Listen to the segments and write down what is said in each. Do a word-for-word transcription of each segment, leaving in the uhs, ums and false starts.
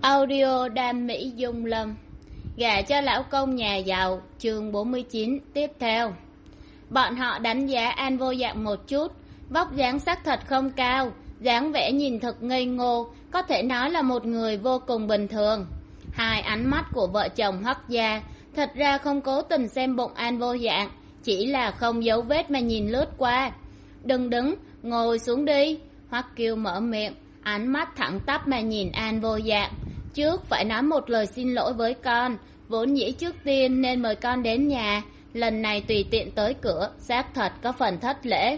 Audio Đam Mỹ Dung Lâm. Gả cho lão công nhà giàu, chương bốn mươi chín tiếp theo. Bọn họ đánh giá An Vô Dạng một chút. Vóc dáng xác thật không cao, dáng vẻ nhìn thật ngây ngô, có thể nói là một người vô cùng bình thường. Hai ánh mắt của vợ chồng Hoắc gia thật ra không cố tình xem bụng An Vô Dạng, chỉ là không dấu vết mà nhìn lướt qua. Đừng đứng, ngồi xuống đi. Hoắc Kiêu mở miệng, ánh mắt thẳng tắp mà nhìn An Vô Dạng. Trước phải nói một lời xin lỗi với con, vốn dĩ trước tiên nên mời con đến nhà, lần này tùy tiện tới cửa, xác thật có phần thất lễ.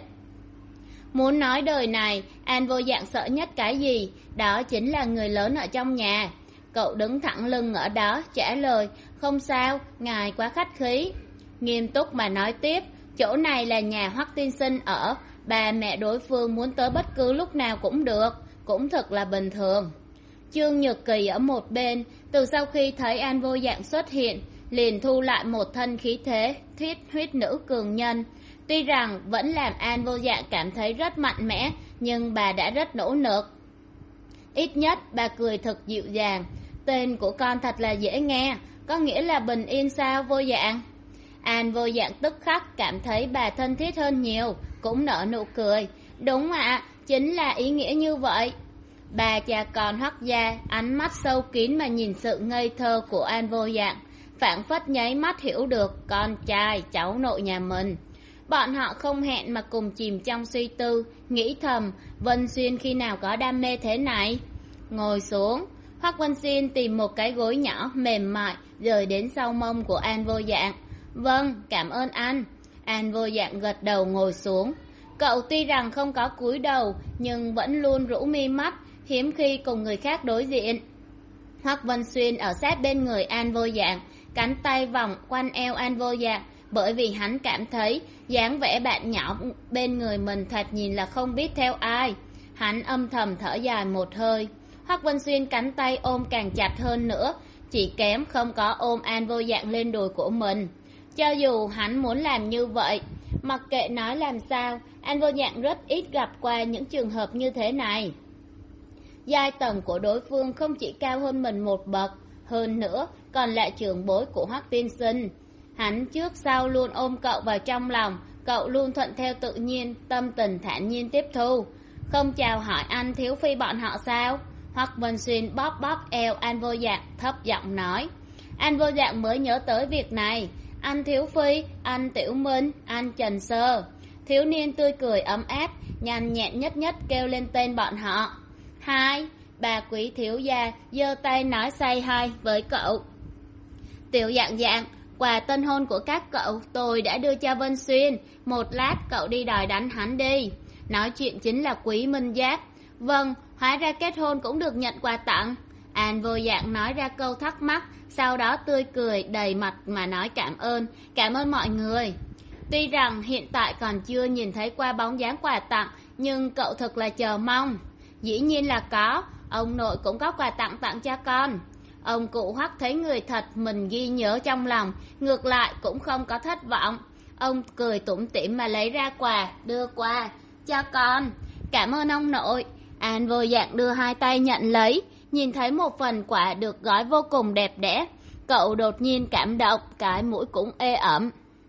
Muốn nói đời này, An Vô Dạng sợ nhất cái gì, đó chính là người lớn ở trong nhà. Cậu đứng thẳng lưng ở đó, trả lời, không sao, ngài quá khách khí. Nghiêm túc mà nói tiếp, chỗ này là nhà Hoắc tiên sinh ở, bà mẹ đối phương muốn tới bất cứ lúc nào cũng được, cũng thật là bình thường. Trương Nhược Kỳ ở một bên, từ sau khi thấy An Vô Dạng xuất hiện, liền thu lại một thân khí thế, thiết huyết nữ cường nhân. Tuy rằng vẫn làm An Vô Dạng cảm thấy rất mạnh mẽ, nhưng bà đã rất nỗ lực. Ít nhất bà cười thật dịu dàng, tên của con thật là dễ nghe, có nghĩa là bình yên sao Vô Dạng? An Vô Dạng tức khắc cảm thấy bà thân thiết hơn nhiều, cũng nở nụ cười. Đúng ạ, chính là ý nghĩa như vậy. Bà cha con Hoắc gia ánh mắt sâu kín mà nhìn sự ngây thơ của An Vô Dạng, phảng phất nháy mắt hiểu được con trai cháu nội nhà mình. Bọn họ không hẹn mà cùng chìm trong suy tư, nghĩ thầm Vân Xuyên khi nào có đam mê thế này. Ngồi xuống, Hoắc Vân Xuyên tìm một cái gối nhỏ mềm mại rời đến sau mông của An Vô Dạng. Vâng, cảm ơn anh. An Vô Dạng gật đầu ngồi xuống. Cậu tuy rằng không có cúi đầu nhưng vẫn luôn rũ mi mắt, hiếm khi cùng người khác đối diện. Hoắc Vân Xuyên ở sát bên người An Vô Dạng, cánh tay vòng quanh eo An Vô Dạng, bởi vì hắn cảm thấy dáng vẻ bạn nhỏ bên người mình thật nhìn là không biết theo ai. Hắn âm thầm thở dài một hơi. Hoắc Vân Xuyên cánh tay ôm càng chặt hơn nữa, chỉ kém không có ôm An Vô Dạng lên đùi của mình. Cho dù hắn muốn làm như vậy, mặc kệ nói làm sao, An Vô Dạng rất ít gặp qua những trường hợp như thế này. Giai tầng của đối phương không chỉ cao hơn mình một bậc, hơn nữa còn là trưởng bối của Hoắc tiên sinh. Hắn trước sau luôn ôm cậu vào trong lòng, cậu luôn thuận theo tự nhiên, tâm tình thản nhiên tiếp thu. Không chào hỏi anh thiếu phi bọn họ sao? Hoắc Vân Xuyên bóp bóp eo An Vô Dạng, thấp giọng nói. An Vô Dạng mới nhớ tới việc này. Anh thiếu phi, anh Tiểu Minh, anh Trần Sơ. Thiếu niên tươi cười ấm áp, nhanh nhẹn nhất nhất kêu lên tên bọn họ. Hai, bà quý thiếu gia giơ tay nói say hai với cậu. Tiểu Dạng Dạng, quà tân hôn của các cậu tôi đã đưa cho Vân Xuyên, một lát cậu đi đòi đánh hắn đi. Nói chuyện chính là Quý Minh Giáp. Vâng, hóa ra kết hôn cũng được nhận quà tặng. An Vô Dạng nói ra câu thắc mắc, sau đó tươi cười đầy mặt mà nói cảm ơn, cảm ơn mọi người. Tuy rằng hiện tại còn chưa nhìn thấy qua bóng dáng quà tặng, nhưng cậu thật là chờ mong. Dĩ nhiên là có, ông nội cũng có quà tặng tặng cho con. Ông cụ Hoắc thấy người thật mình ghi nhớ trong lòng, ngược lại cũng không có thất vọng. Ông cười tủm tỉm mà lấy ra quà, đưa qua, cho con. Cảm ơn ông nội. An Vô Dạng đưa hai tay nhận lấy, nhìn thấy một phần quà được gói vô cùng đẹp đẽ. Cậu đột nhiên cảm động, cái mũi cũng ê ẩm.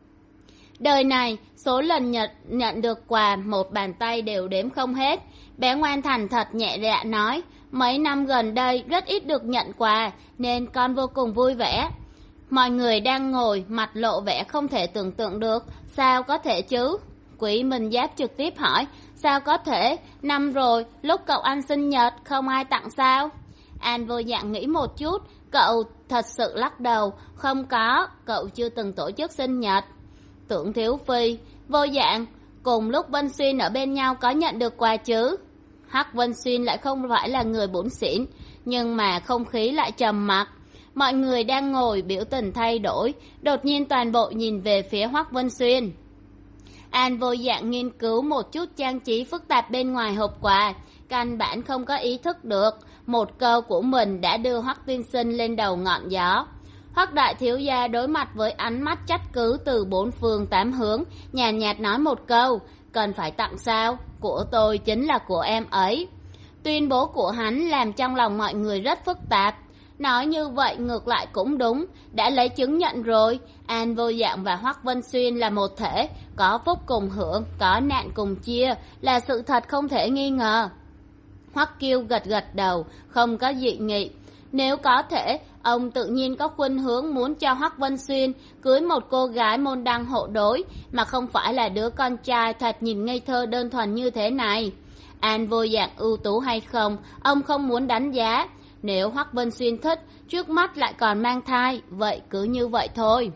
Đời này, số lần nhận, nhận được quà một bàn tay đều đếm không hết. Bé ngoan thành thật nhẹ dạ nói, mấy năm gần đây rất ít được nhận quà, nên con vô cùng vui vẻ. Mọi người đang ngồi, mặt lộ vẻ không thể tưởng tượng được, sao có thể chứ? Quý Minh Giáp trực tiếp hỏi, sao có thể, năm rồi, lúc cậu ăn sinh nhật, không ai tặng sao? An Vô Dạng nghĩ một chút, cậu thật sự lắc đầu, không có, cậu chưa từng tổ chức sinh nhật. Tưởng thiếu phi, Vô Dạng, cùng lúc Vân Xuyên ở bên nhau có nhận được quà chứ? Hắc Vân Xuyên lại không phải là người bủn xỉn, nhưng mà không khí lại trầm mặc. Mọi người đang ngồi biểu tình thay đổi, đột nhiên toàn bộ nhìn về phía Hoắc Vân Xuyên. An Vô Dạng nghiên cứu một chút trang trí phức tạp bên ngoài hộp quà, căn bản không có ý thức được, một câu của mình đã đưa Hoắc tiên sinh lên đầu ngọn gió. Hoắc đại thiếu gia đối mặt với ánh mắt trách cứ từ bốn phương tám hướng, nhàn nhạt nói một câu, cần phải tặng sao? Của tôi chính là của em ấy. Tuyên bố của hắn làm trong lòng mọi người rất phức tạp. Nói như vậy ngược lại cũng đúng, đã lấy chứng nhận rồi, An Vô Dạng và Hoắc Vân Xuyên là một thể, có phúc cùng hưởng, có nạn cùng chia, là sự thật không thể nghi ngờ. Hoắc Kiêu gật gật đầu, không có dị nghị. Nếu có thể, ông tự nhiên có khuynh hướng muốn cho Hoắc Vân Xuyên cưới một cô gái môn đăng hộ đối, mà không phải là đứa con trai thật nhìn ngây thơ đơn thuần như thế này. An Vô Dạng ưu tú hay không, ông không muốn đánh giá. Nếu Hoắc Vân Xuyên thích, trước mắt lại còn mang thai, vậy cứ như vậy thôi.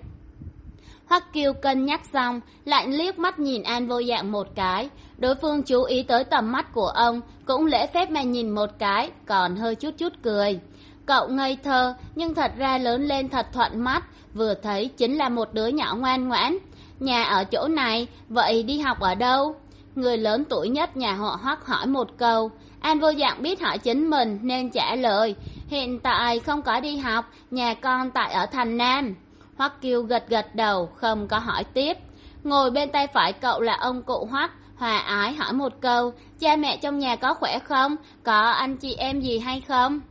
Hoắc Kiêu cân nhắc xong, lại liếc mắt nhìn An Vô Dạng một cái. Đối phương chú ý tới tầm mắt của ông, cũng lễ phép mà nhìn một cái, còn hơi chút chút cười. Cậu ngây thơ, nhưng thật ra lớn lên thật thuận mắt, vừa thấy chính là một đứa nhỏ ngoan ngoãn. Nhà ở chỗ này, vậy đi học ở đâu? Người lớn tuổi nhất nhà họ Hoắc hỏi một câu. An Vô Dạng biết hỏi chính mình nên trả lời, hiện tại không có đi học, nhà con tại ở thành Nam. Hoắc Kiêu gật gật đầu, không có hỏi tiếp. Ngồi bên tay phải cậu là ông cụ Hoắc, hòa ái hỏi một câu, cha mẹ trong nhà có khỏe không, có anh chị em gì hay không?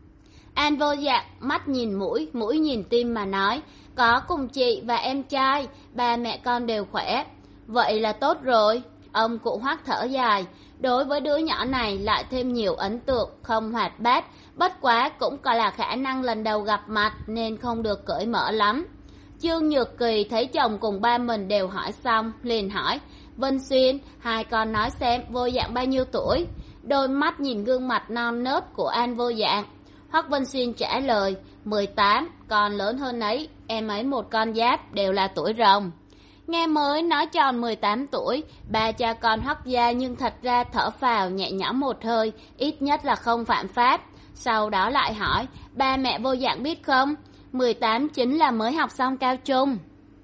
An Vô Dạng mắt nhìn mũi, mũi nhìn tim mà nói, có cùng chị và em trai, ba mẹ con đều khỏe. Vậy là tốt rồi. Ông cụ Hoắc thở dài, đối với đứa nhỏ này lại thêm nhiều ấn tượng, không hoạt bát, bất quá cũng có là khả năng lần đầu gặp mặt nên không được cởi mở lắm. Trương Nhược Kỳ thấy chồng cùng ba mình đều hỏi xong, liền hỏi, Vân Xuyên, hai con nói xem Vô Dạng bao nhiêu tuổi? Đôi mắt nhìn gương mặt non nớt của An Vô Dạng. Hoắc Vân Xuyên trả lời, mười tám, còn lớn hơn ấy, em ấy một con giáp, đều là tuổi rồng. Nghe mới nói tròn mười tám tuổi, ba cha con Hoắc gia nhưng thật ra thở phào nhẹ nhõm một hơi, ít nhất là không phạm pháp. Sau đó lại hỏi, ba mẹ Vô Dạng biết không? mười tám chính là mới học xong cao trung.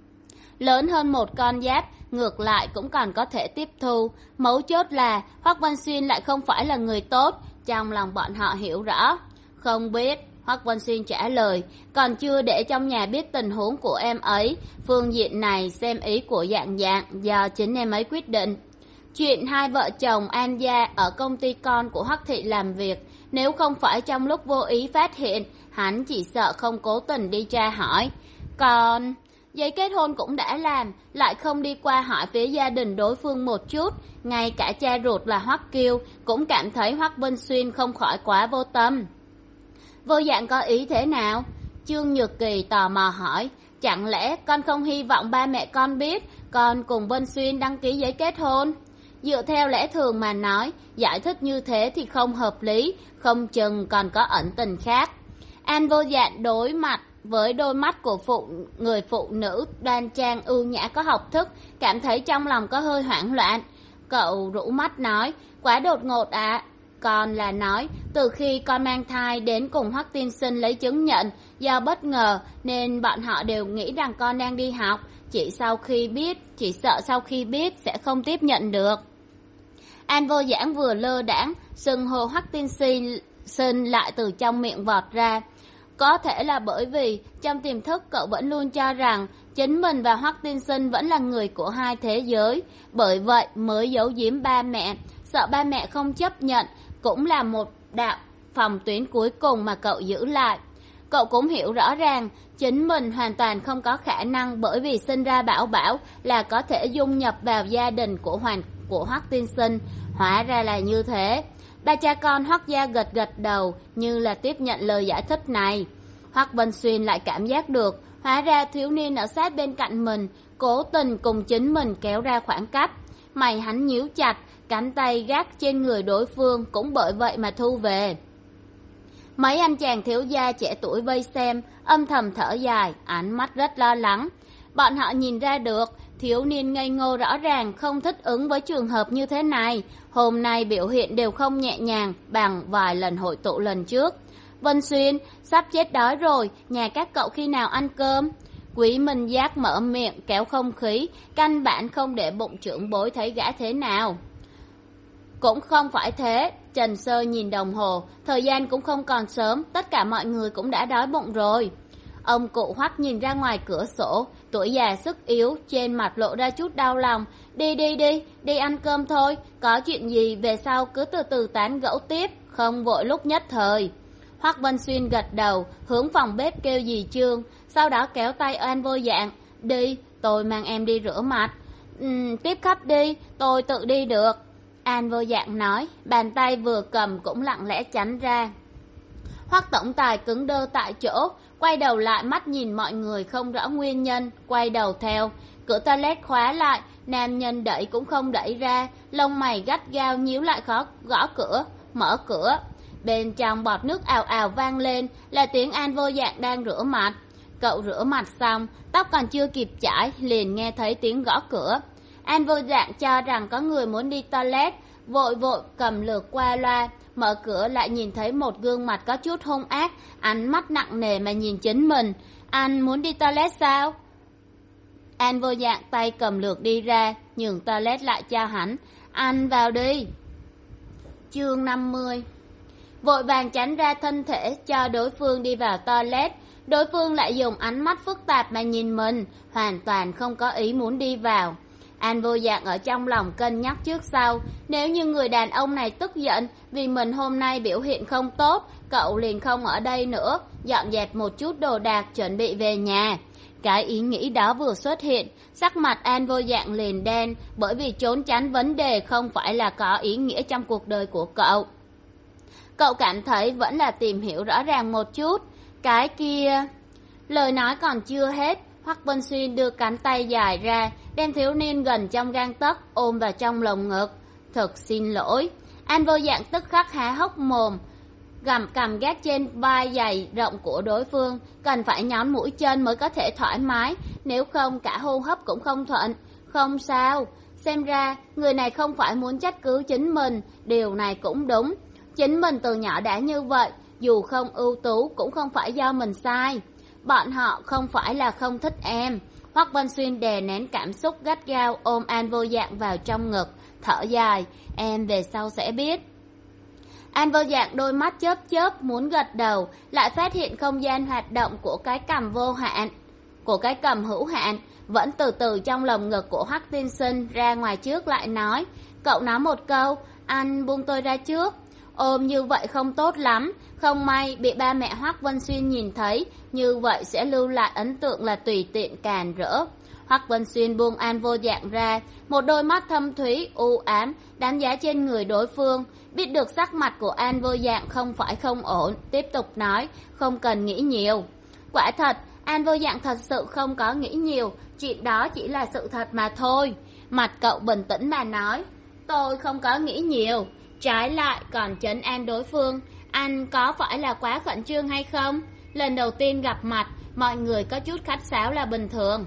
Lớn hơn một con giáp, ngược lại cũng còn có thể tiếp thu. Mấu chốt là Hoắc Vân Xuyên lại không phải là người tốt, trong lòng bọn họ hiểu rõ. Không biết, Hoắc Vân Xuyên trả lời, còn chưa để trong nhà biết tình huống của em ấy, phương diện này xem ý của Dạng Dạng do chính em ấy quyết định. Chuyện hai vợ chồng An gia ở công ty con của Hoắc thị làm việc, nếu không phải trong lúc vô ý phát hiện, hắn chỉ sợ không cố tình đi tra hỏi. Còn giấy kết hôn cũng đã làm, lại không đi qua hỏi phía gia đình đối phương một chút, ngay cả cha ruột là Hoắc Kiêu cũng cảm thấy Hoắc Vân Xuyên không khỏi quá vô tâm. Vô Dạng có ý thế nào? Trương Nhược Kỳ tò mò hỏi, chẳng lẽ con không hy vọng ba mẹ con biết con cùng Vân Xuyên đăng ký giấy kết hôn? Dựa theo lẽ thường mà nói, giải thích như thế thì không hợp lý, không chừng còn có ẩn tình khác. An Vô Dạng đối mặt với đôi mắt của phụ người phụ nữ đoan trang ưu nhã có học thức, cảm thấy trong lòng có hơi hoảng loạn. Cậu rũ mắt nói, quá đột ngột ạ. À. Còn là nói, từ khi con mang thai đến cùng Hoắc tiên sinh lấy chứng nhận, do bất ngờ nên bọn họ đều nghĩ rằng con đang đi học, chỉ sau khi biết, chỉ sợ sau khi biết sẽ không tiếp nhận được. An Vô Giảng vừa lơ đãng, xưng hô Hoắc tiên sinh lại từ trong miệng vọt ra. Có thể là bởi vì trong tiềm thức cậu vẫn luôn cho rằng chính mình và Hoắc tiên sinh vẫn là người của hai thế giới, bởi vậy mới giấu giếm ba mẹ, sợ ba mẹ không chấp nhận, cũng là một đạo phòng tuyến cuối cùng mà cậu giữ lại. Cậu cũng hiểu rõ ràng chính mình hoàn toàn không có khả năng bởi vì sinh ra Bảo Bảo là có thể dung nhập vào gia đình của hoàng của Hoắc tiên sinh. Hóa ra là như thế. Ba cha con Hoắc gia gật gật đầu như là tiếp nhận lời giải thích này. Hoắc Vân Xuyên lại cảm giác được, hóa ra thiếu niên ở sát bên cạnh mình cố tình cùng chính mình kéo ra khoảng cách. Mày hắn nhíu chặt, cánh tay gác trên người đối phương cũng bởi vậy mà thu về. Mấy anh chàng thiếu gia trẻ tuổi vây xem, âm thầm thở dài, ánh mắt rất lo lắng. Bọn họ nhìn ra được, thiếu niên ngây ngô rõ ràng không thích ứng với trường hợp như thế này. Hôm nay biểu hiện đều không nhẹ nhàng bằng vài lần hội tụ lần trước. Vân Xuyên, sắp chết đói rồi, nhà các cậu khi nào ăn cơm? Quý Minh Giác mở miệng kéo không khí, căn bản không để bụng trưởng bối thấy gã thế nào. Cũng không phải thế, Trần Sơ nhìn đồng hồ, thời gian cũng không còn sớm, tất cả mọi người cũng đã đói bụng rồi. Ông cụ Hoắc nhìn ra ngoài cửa sổ, tuổi già sức yếu, trên mặt lộ ra chút đau lòng. Đi đi đi, đi ăn cơm thôi, có chuyện gì về sau cứ từ từ tán gẫu tiếp, không vội lúc nhất thời. Hoắc Vân Xuyên gật đầu, hướng phòng bếp kêu dì Trương, sau đó kéo tay An Vô Dạng. Đi, tôi mang em đi rửa mặt. Ừ, tiếp khách đi, tôi tự đi được. An Vô Dạng nói, bàn tay vừa cầm cũng lặng lẽ tránh ra. Hoắc tổng tài cứng đơ tại chỗ, quay đầu lại mắt nhìn mọi người không rõ nguyên nhân, quay đầu theo. Cửa toilet khóa lại, nam nhân đẩy cũng không đẩy ra, lông mày gắt gao nhíu lại khó gõ cửa, mở cửa. Bên trong bọt nước ào ào vang lên, là tiếng An Vô Dạng đang rửa mặt. Cậu rửa mặt xong, tóc còn chưa kịp chải, liền nghe thấy tiếng gõ cửa. An Vô Dạng cho rằng có người muốn đi toilet, vội vội cầm lược qua loa, mở cửa lại nhìn thấy một gương mặt có chút hung ác, ánh mắt nặng nề mà nhìn chính mình. Anh muốn đi toilet sao? An Vô Dạng tay cầm lược đi ra, nhường toilet lại cho hắn. Anh vào đi. Chương năm mươi. Vội vàng tránh ra thân thể cho đối phương đi vào toilet. Đối phương lại dùng ánh mắt phức tạp mà nhìn mình, hoàn toàn không có ý muốn đi vào. An Vô Dạng ở trong lòng cân nhắc trước sau, nếu như người đàn ông này tức giận vì mình hôm nay biểu hiện không tốt, cậu liền không ở đây nữa, dọn dẹp một chút đồ đạc chuẩn bị về nhà. Cái ý nghĩ đó vừa xuất hiện, sắc mặt An Vô Dạng liền đen, bởi vì trốn tránh vấn đề không phải là có ý nghĩa trong cuộc đời của cậu. Cậu cảm thấy vẫn là tìm hiểu rõ ràng một chút. Cái kia... Lời nói còn chưa hết, Hoắc Vân Xuyên đưa cánh tay dài ra, đem thiếu niên gần trong gang tấc ôm vào trong lồng ngực. Thật xin lỗi. An Vô Dạng tức khắc há hốc mồm, gầm cầm gác trên vai dày rộng của đối phương, cần phải nhón mũi chân mới có thể thoải mái, nếu không cả hô hấp cũng không thuận. Không sao, xem ra người này không phải muốn trách cứ chính mình, điều này cũng đúng. Chính mình từ nhỏ đã như vậy, dù không ưu tú cũng không phải do mình sai. Bọn họ không phải là không thích em. Hoắc Vân Xuyên đè nén cảm xúc gắt gao ôm An Vô Dạng vào trong ngực, thở dài, em về sau sẽ biết. An Vô Dạng đôi mắt chớp chớp muốn gật đầu, lại phát hiện không gian hoạt động của cái cằm vô hạn, của cái cằm hữu hạn, vẫn từ từ trong lồng ngực của Hoắc tiên sinh ra ngoài trước lại nói, cậu nói một câu, anh buông tôi ra trước. Ôm như vậy không tốt lắm, không may bị ba mẹ Hoắc Vân Xuyên nhìn thấy, như vậy sẽ lưu lại ấn tượng là tùy tiện càn rỡ. Hoắc Vân Xuyên buông An Vô Dạng ra, một đôi mắt thâm thúy, u ám, đánh giá trên người đối phương, biết được sắc mặt của An Vô Dạng không phải không ổn, tiếp tục nói, không cần nghĩ nhiều. Quả thật, An Vô Dạng thật sự không có nghĩ nhiều, chuyện đó chỉ là sự thật mà thôi. Mặt cậu bình tĩnh mà nói, tôi không có nghĩ nhiều. Trái lại còn trấn an đối phương, anh có phải là quá khẩn trương hay không? Lần đầu tiên gặp mặt, mọi người có chút khách sáo là bình thường.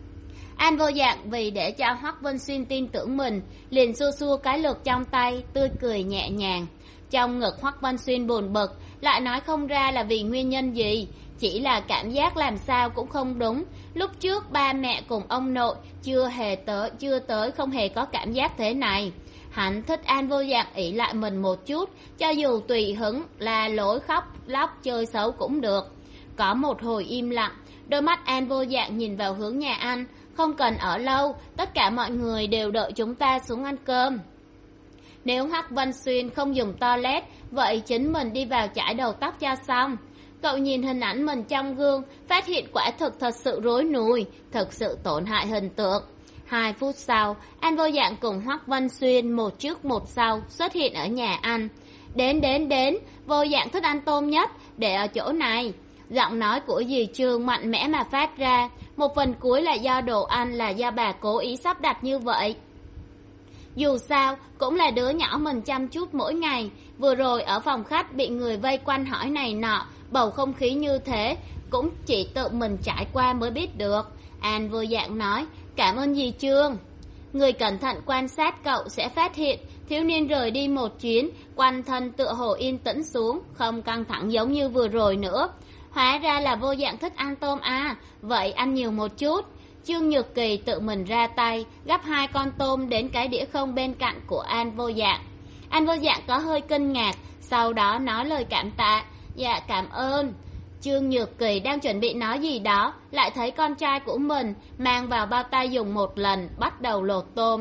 An Vô Dạng vì để cho Hoắc Vân Xuyên tin tưởng mình, liền xua xua cái lược trong tay, tươi cười nhẹ nhàng. Trong ngực Hoắc Vân Xuyên buồn bực, lại nói không ra là vì nguyên nhân gì, chỉ là cảm giác làm sao cũng không đúng. Lúc trước ba mẹ cùng ông nội chưa hề tới, chưa tới không hề có cảm giác thế này. Hắn thích An Vô Dạng ỷ lại mình một chút, cho dù tùy hứng là lối khóc lóc chơi xấu cũng được. Có một hồi im lặng, đôi mắt An Vô Dạng nhìn vào hướng nhà ăn, không cần ở lâu, tất cả mọi người đều đợi chúng ta xuống ăn cơm. Nếu Hoắc Vân Xuyên không dùng toilet, vậy chính mình đi vào chải đầu tóc cho xong. Cậu nhìn hình ảnh mình trong gương, phát hiện quả thực thật sự rối nùi, thật sự tổn hại hình tượng. Hai phút sau, An Vô Dạng cùng Hoắc Vân Xuyên một trước một sau xuất hiện ở nhà ăn. Đến đến đến, Vô Dạng thích ăn tôm nhất, để ở chỗ này. Giọng nói của dì Trương mạnh mẽ mà phát ra, một phần cuối là do đồ ăn, là do bà cố ý sắp đặt như vậy. Dù sao, cũng là đứa nhỏ mình chăm chút mỗi ngày, vừa rồi ở phòng khách bị người vây quanh hỏi này nọ, bầu không khí như thế, cũng chỉ tự mình trải qua mới biết được. An Vô Dạng nói, cảm ơn dì Trương. Người cẩn thận quan sát cậu sẽ phát hiện, thiếu niên rời đi một chuyến, quanh thân tựa hồ yên tĩnh xuống, không căng thẳng giống như vừa rồi nữa. Hóa ra là Vô Dạng thích ăn tôm à, vậy ăn nhiều một chút. Trương Nhược Kỳ tự mình ra tay, gắp hai con tôm đến cái đĩa không bên cạnh của An Vô Dạng. An Vô Dạng có hơi kinh ngạc, sau đó nói lời cảm tạ, dạ cảm ơn. Trương Nhược Kỳ đang chuẩn bị nói gì đó, lại thấy con trai của mình mang vào bao tay dùng một lần, bắt đầu lột tôm.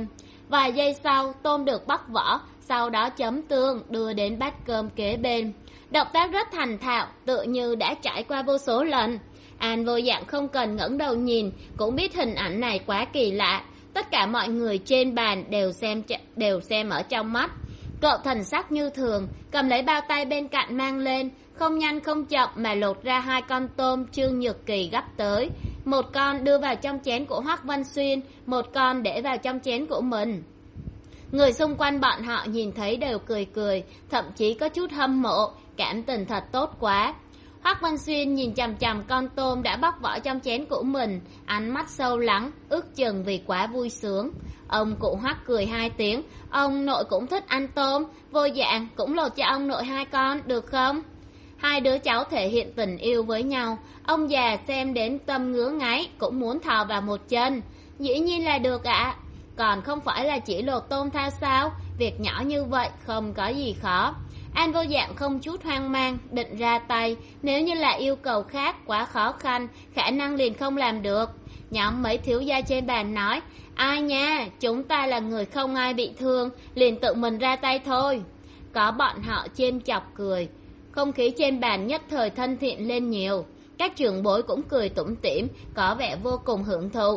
Vài giây sau, tôm được bóc vỏ, sau đó chấm tương, đưa đến bát cơm kế bên. Động tác rất thành thạo, tựa như đã trải qua vô số lần. An vô dạng không cần ngẩng đầu nhìn, cũng biết hình ảnh này quá kỳ lạ. Tất cả mọi người trên bàn đều xem đều xem ở trong mắt. Cậu thần sắc như thường, cầm lấy bao tay bên cạnh mang lên, không nhanh không chậm mà lột ra hai con tôm Trương Nhược Kỳ gắp tới. Một con đưa vào trong chén của Hoắc Văn Xuyên, một con để vào trong chén của mình. Người xung quanh bọn họ nhìn thấy đều cười cười, thậm chí có chút hâm mộ, cảm tình thật tốt quá. Hoắc Văn Xuyên nhìn chằm chằm con tôm đã bóc vỏ trong chén của mình, ánh mắt sâu lắng, ước chừng vì quá vui sướng. Ông cụ Hoắc cười hai tiếng, ông nội cũng thích ăn tôm, Vô Dạng cũng lột cho ông nội hai con, được không? Hai đứa cháu thể hiện tình yêu với nhau, ông già xem đến tâm ngứa ngáy, cũng muốn thò vào một chân. Dĩ nhiên là được ạ, còn không phải là chỉ lột tôm thao sao, việc nhỏ như vậy không có gì khó. An Vô Dạng không chút hoang mang, định ra tay, nếu như là yêu cầu khác quá khó khăn, khả năng liền không làm được. Nhóm mấy thiếu gia trên bàn nói, ai nha, chúng ta là người không ai bị thương, liền tự mình ra tay thôi. Có bọn họ chêm chọc cười, không khí trên bàn nhất thời thân thiện lên nhiều. Các trưởng bối cũng cười tủm tỉm, có vẻ vô cùng hưởng thụ.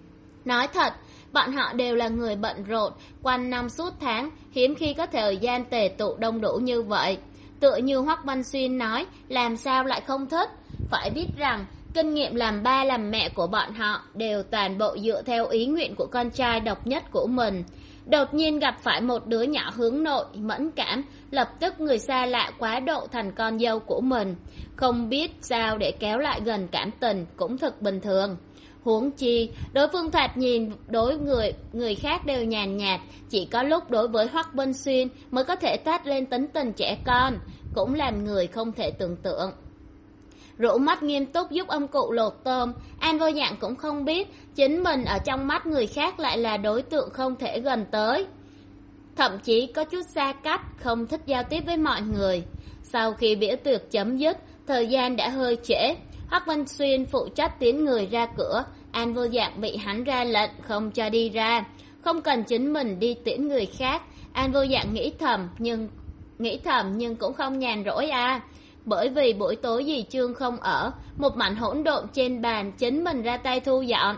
Nói thật, bọn họ đều là người bận rộn, quanh năm suốt tháng, hiếm khi có thời gian tề tụ đông đủ như vậy. Tựa như Hoắc Văn Xuyên nói, làm sao lại không thích. Phải biết rằng, kinh nghiệm làm ba làm mẹ của bọn họ đều toàn bộ dựa theo ý nguyện của con trai độc nhất của mình. Đột nhiên gặp phải một đứa nhỏ hướng nội, mẫn cảm, lập tức người xa lạ quá độ thành con dâu của mình. Không biết sao để kéo lại gần cảm tình cũng thật bình thường. Huống chi, đối phương thoạt nhìn đối người người khác đều nhàn nhạt, chỉ có lúc đối với Hoắc Văn Xuyên mới có thể toát lên tính tình trẻ con, cũng làm người không thể tưởng tượng. Rũ mắt nghiêm túc giúp ông cụ lột tôm, An Vô Dạng cũng không biết chính mình ở trong mắt người khác lại là đối tượng không thể gần tới. Thậm chí có chút xa cách, không thích giao tiếp với mọi người. Sau khi bữa tiệc chấm dứt, thời gian đã hơi trễ. Hoắc Văn Xuyên phụ trách tiến người ra cửa, An Vô Dạng bị hắn ra lệnh không cho đi ra, không cần chính mình đi tiễn người khác. An Vô Dạng nghĩ thầm nhưng nghĩ thầm nhưng cũng không nhàn rỗi à, bởi vì buổi tối dì Trương không ở, một mảnh hỗn độn trên bàn chính mình ra tay thu dọn.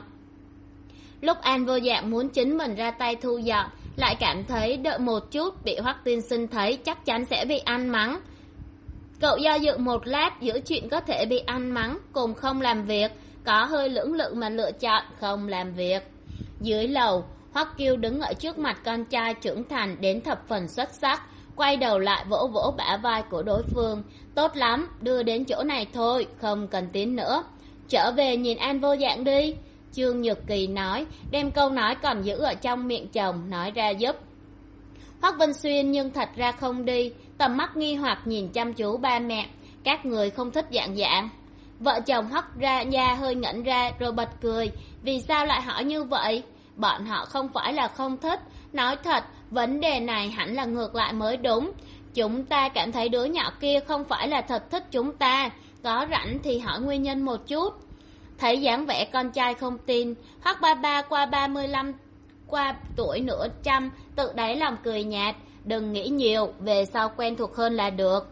Lúc An Vô Dạng muốn chính mình ra tay thu dọn, lại cảm thấy đợi một chút bị Hoắc tiên sinh thấy chắc chắn sẽ bị ăn mắng. Cậu do dự một lát giữa chuyện có thể bị ăn mắng cùng không làm việc, có hơi lưỡng lự mà lựa chọn không làm việc. Dưới lầu, Hoắc Kiêu đứng ở trước mặt con trai trưởng thành đến thập phần xuất sắc, quay đầu lại vỗ vỗ bả vai của đối phương. Tốt lắm, đưa đến chỗ này thôi, không cần tiến nữa. Trở về nhìn An Vô Dạng đi, Trương Nhược Kỳ nói, đem câu nói còn giữ ở trong miệng chồng nói ra giúp. Hoắc Văn Xuyên nhưng thật ra không đi, tầm mắt nghi hoặc nhìn chăm chú ba mẹ, các người không thích Dạng Dạng. Vợ chồng Hoắc ra gia hơi ngẩn ra rồi bật cười, vì sao lại hỏi như vậy? Bọn họ không phải là không thích, nói thật, vấn đề này hẳn là ngược lại mới đúng. Chúng ta cảm thấy đứa nhỏ kia không phải là thật thích chúng ta, có rảnh thì hỏi nguyên nhân một chút. Thấy dáng vẻ con trai không tin, Hoắc ba ba qua ba mươi lăm qua tuổi nửa trăm, tự đáy lòng cười nhạt, đừng nghĩ nhiều, về sau quen thuộc hơn là được.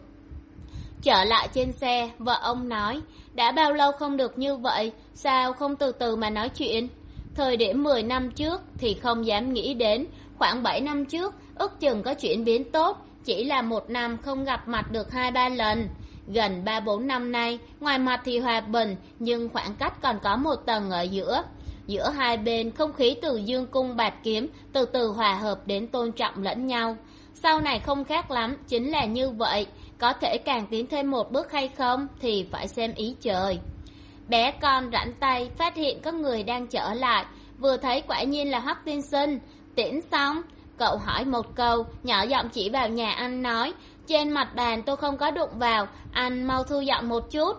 Trở lại trên xe, vợ ông nói, đã bao lâu không được như vậy, sao không từ từ mà nói chuyện? Thời điểm mười năm trước thì không dám nghĩ đến, khoảng bảy năm trước, ước chừng có chuyển biến tốt, chỉ là một năm không gặp mặt được hai ba lần. Gần ba bốn năm nay, ngoài mặt thì hòa bình, nhưng khoảng cách còn có một tầng ở giữa. Giữa hai bên, không khí từ dương cung bạt kiếm, từ từ hòa hợp đến tôn trọng lẫn nhau. Sau này không khác lắm, chính là như vậy, có thể càng tiến thêm một bước hay không thì phải xem ý trời. Bé con rảnh tay, phát hiện có người đang trở lại, vừa thấy quả nhiên là Hoắc tiên sinh. Tiễn xong, cậu hỏi một câu, nhỏ giọng chỉ vào nhà anh nói, trên mặt bàn tôi không có đụng vào, anh mau thu dọn một chút.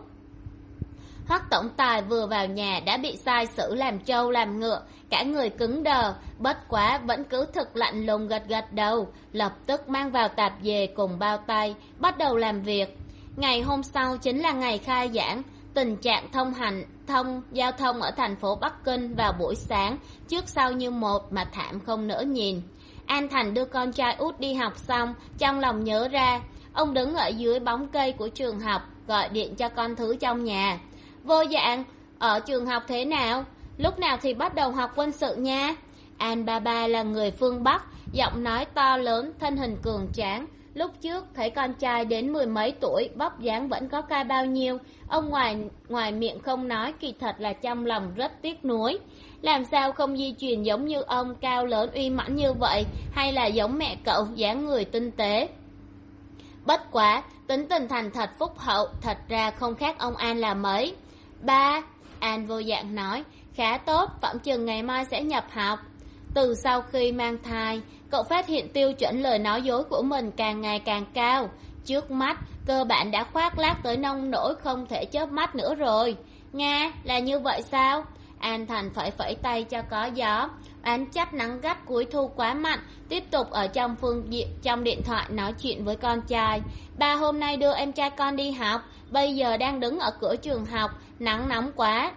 Hoắc tổng tài vừa vào nhà đã bị sai sử làm trâu làm ngựa, cả người cứng đờ, bất quá vẫn cứ thực lạnh lùng gật gật đầu, lập tức mang vào tạp dề cùng bao tay, bắt đầu làm việc. Ngày hôm sau chính là ngày khai giảng, tình trạng thông hành thông giao thông ở thành phố Bắc Kinh vào buổi sáng trước sau như một mà thảm không nỡ nhìn. An Thành đưa con trai út đi học xong, trong lòng nhớ ra, ông đứng ở dưới bóng cây của trường học, gọi điện cho con thứ trong nhà. Vô Dạng, ở trường học thế nào? Lúc nào thì bắt đầu học quân sự nha? An ba ba là người phương Bắc, giọng nói to lớn, thân hình cường tráng. Lúc trước thấy con trai đến mười mấy tuổi, vóc dáng vẫn có cao bao nhiêu, ông ngoài ngoài miệng không nói, kỳ thật là trong lòng rất tiếc nuối. Làm sao không di truyền giống như ông, cao lớn uy mãnh như vậy, hay là giống mẹ cậu, dáng người tinh tế. Bất quá, tính tình thành thật phúc hậu, thật ra không khác ông An là mấy. Ba, An Vô Dạng nói, khá tốt, phỏng chừng ngày mai sẽ nhập học. Từ sau khi mang thai, cậu phát hiện tiêu chuẩn lời nói dối của mình càng ngày càng cao. Trước mắt, cơ bản đã khoác lác tới nông nỗi không thể chớp mắt nữa rồi. Nga, là như vậy sao? An Thành phải phẩy tay cho có gió. Án trách nắng gắt cuối thu quá mạnh, tiếp tục ở trong phương diện trong điện thoại nói chuyện với con trai. Ba hôm nay đưa em trai con đi học, bây giờ đang đứng ở cửa trường học, nắng nóng quá.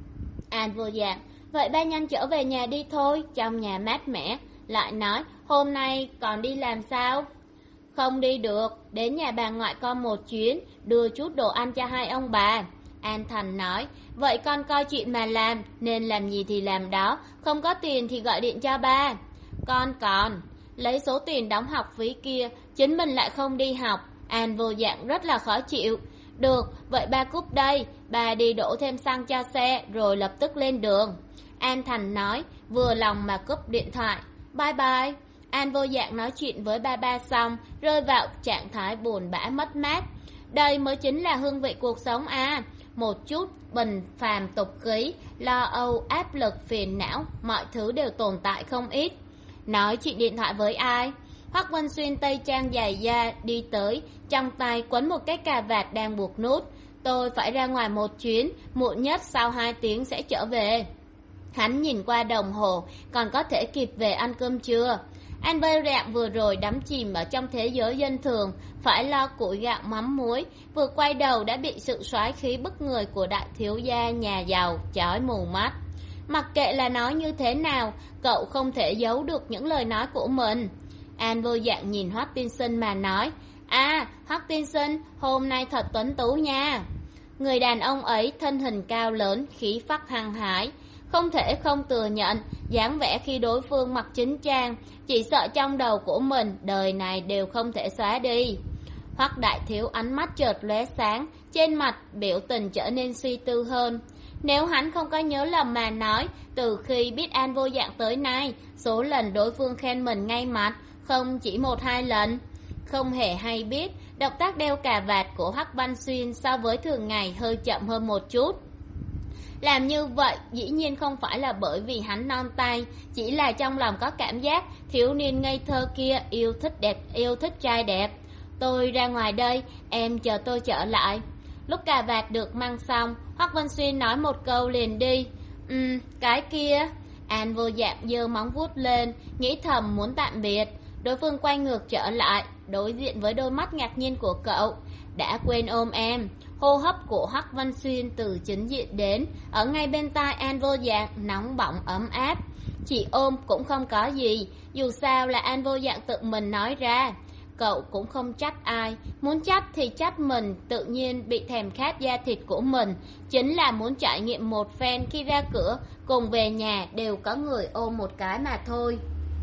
An Vô Dạng, vậy ba nhanh trở về nhà đi thôi, trong nhà mát mẻ. Lại nói, hôm nay còn đi làm sao? Không đi được, đến nhà bà ngoại con một chuyến, đưa chút đồ ăn cho hai ông bà. An Thành nói, vậy con coi chuyện mà làm, nên làm gì thì làm đó, không có tiền thì gọi điện cho ba. Con còn, lấy số tiền đóng học phí kia, chính mình lại không đi học. An Vô Dạng rất là khó chịu. Được, vậy ba cúp đây, ba đi đổ thêm xăng cho xe, rồi lập tức lên đường. An Thành nói, vừa lòng mà cúp điện thoại. Bye bye. An Vô Dạng nói chuyện với ba ba xong, rơi vào trạng thái buồn bã mất mát. Đây mới chính là hương vị cuộc sống à. Một chút bình phàm tục khí, lo âu, áp lực, phiền não, mọi thứ đều tồn tại không ít. Nói chuyện điện thoại với ai? Hoắc Vân Xuyên tây trang dài da đi tới, trong tay quấn một cái cà vạt đang buộc nút. Tôi phải ra ngoài một chuyến, muộn nhất sau hai tiếng sẽ trở về. Hắn nhìn qua đồng hồ, còn có thể kịp về ăn cơm trưa. An Vô Dạng vừa rồi đắm chìm ở trong thế giới dân thường, phải lo củi gạo mắm muối, vừa quay đầu đã bị sự soái khí bức người của đại thiếu gia nhà giàu chói mù mắt. Mặc kệ là nói như thế nào, cậu không thể giấu được những lời nói của mình. An Vô Dạng nhìn Hoắc Tiên Sinh mà nói, à, Hoắc Tiên Sinh, hôm nay thật tuấn tú nha. Người đàn ông ấy thân hình cao lớn, khí phách hăng hái, không thể không thừa nhận, dáng vẻ khi đối phương mặc chính trang, chỉ sợ trong đầu của mình đời này đều không thể xóa đi. Hoắc đại thiếu ánh mắt chợt lóe sáng, trên mặt biểu tình trở nên suy tư hơn. Nếu hắn không có nhớ lầm mà nói, từ khi biết An Vô Dạng tới nay, số lần đối phương khen mình ngay mặt, không chỉ một hai lần. Không hề hay biết, động tác đeo cà vạt của Hoắc Văn Xuyên so với thường ngày hơi chậm hơn một chút. Làm như vậy dĩ nhiên không phải là bởi vì hắn non tay, chỉ là trong lòng có cảm giác thiếu niên ngây thơ kia yêu thích đẹp, yêu thích trai đẹp. Tôi ra ngoài đây, em chờ tôi trở lại. Lúc cà vạt được mang xong, Hoắc Vân Xuyên nói một câu liền đi. Ừm, cái kia. An Vô Dạng giơ móng vuốt lên, nghĩ thầm muốn tạm biệt. Đối phương quay ngược trở lại, đối diện với đôi mắt ngạc nhiên của cậu. Đã quên ôm em. Hô hấp của Hoắc Văn Xuyên từ chính diện đến, ở ngay bên tai An Vô Dạng, nóng bỏng ấm áp. Chỉ ôm cũng không có gì, dù sao là An Vô Dạng tự mình nói ra. Cậu cũng không trách ai, muốn trách thì trách mình, tự nhiên bị thèm khát da thịt của mình. Chính là muốn trải nghiệm một phen khi ra cửa, cùng về nhà đều có người ôm một cái mà thôi.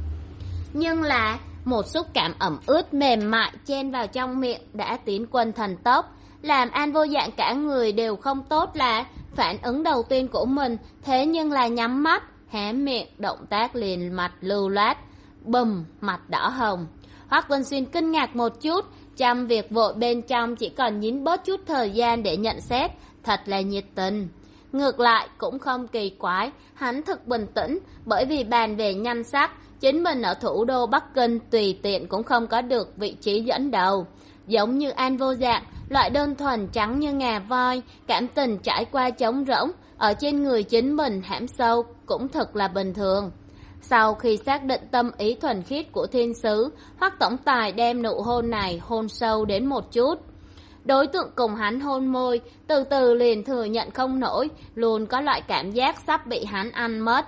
Nhưng là một xúc cảm ẩm ướt mềm mại chen vào trong miệng đã tiến quân thần tốc, làm An Vô Dạng cả người đều không tốt là phản ứng đầu tiên của mình, thế nhưng là nhắm mắt, hé miệng, động tác liền mặt lưu loát, bùm, mặt đỏ hồng. Hoắc Vân Xuyên kinh ngạc một chút, trong việc vội bên trong chỉ còn nhín bớt chút thời gian để nhận xét, thật là nhiệt tình. Ngược lại cũng không kỳ quái, hắn thực bình tĩnh, bởi vì bàn về nhan sắc, chính mình ở thủ đô Bắc Kinh tùy tiện cũng không có được vị trí dẫn đầu. Giống như An Vô Dạng, loại đơn thuần trắng như ngà voi, cảm tình trải qua trống rỗng, ở trên người chính mình hãm sâu cũng thật là bình thường. Sau khi xác định tâm ý thuần khiết của thiên sứ, Hoắc tổng tài đem nụ hôn này hôn sâu đến một chút. Đối tượng cùng hắn hôn môi, từ từ liền thừa nhận không nổi, luôn có loại cảm giác sắp bị hắn ăn mất.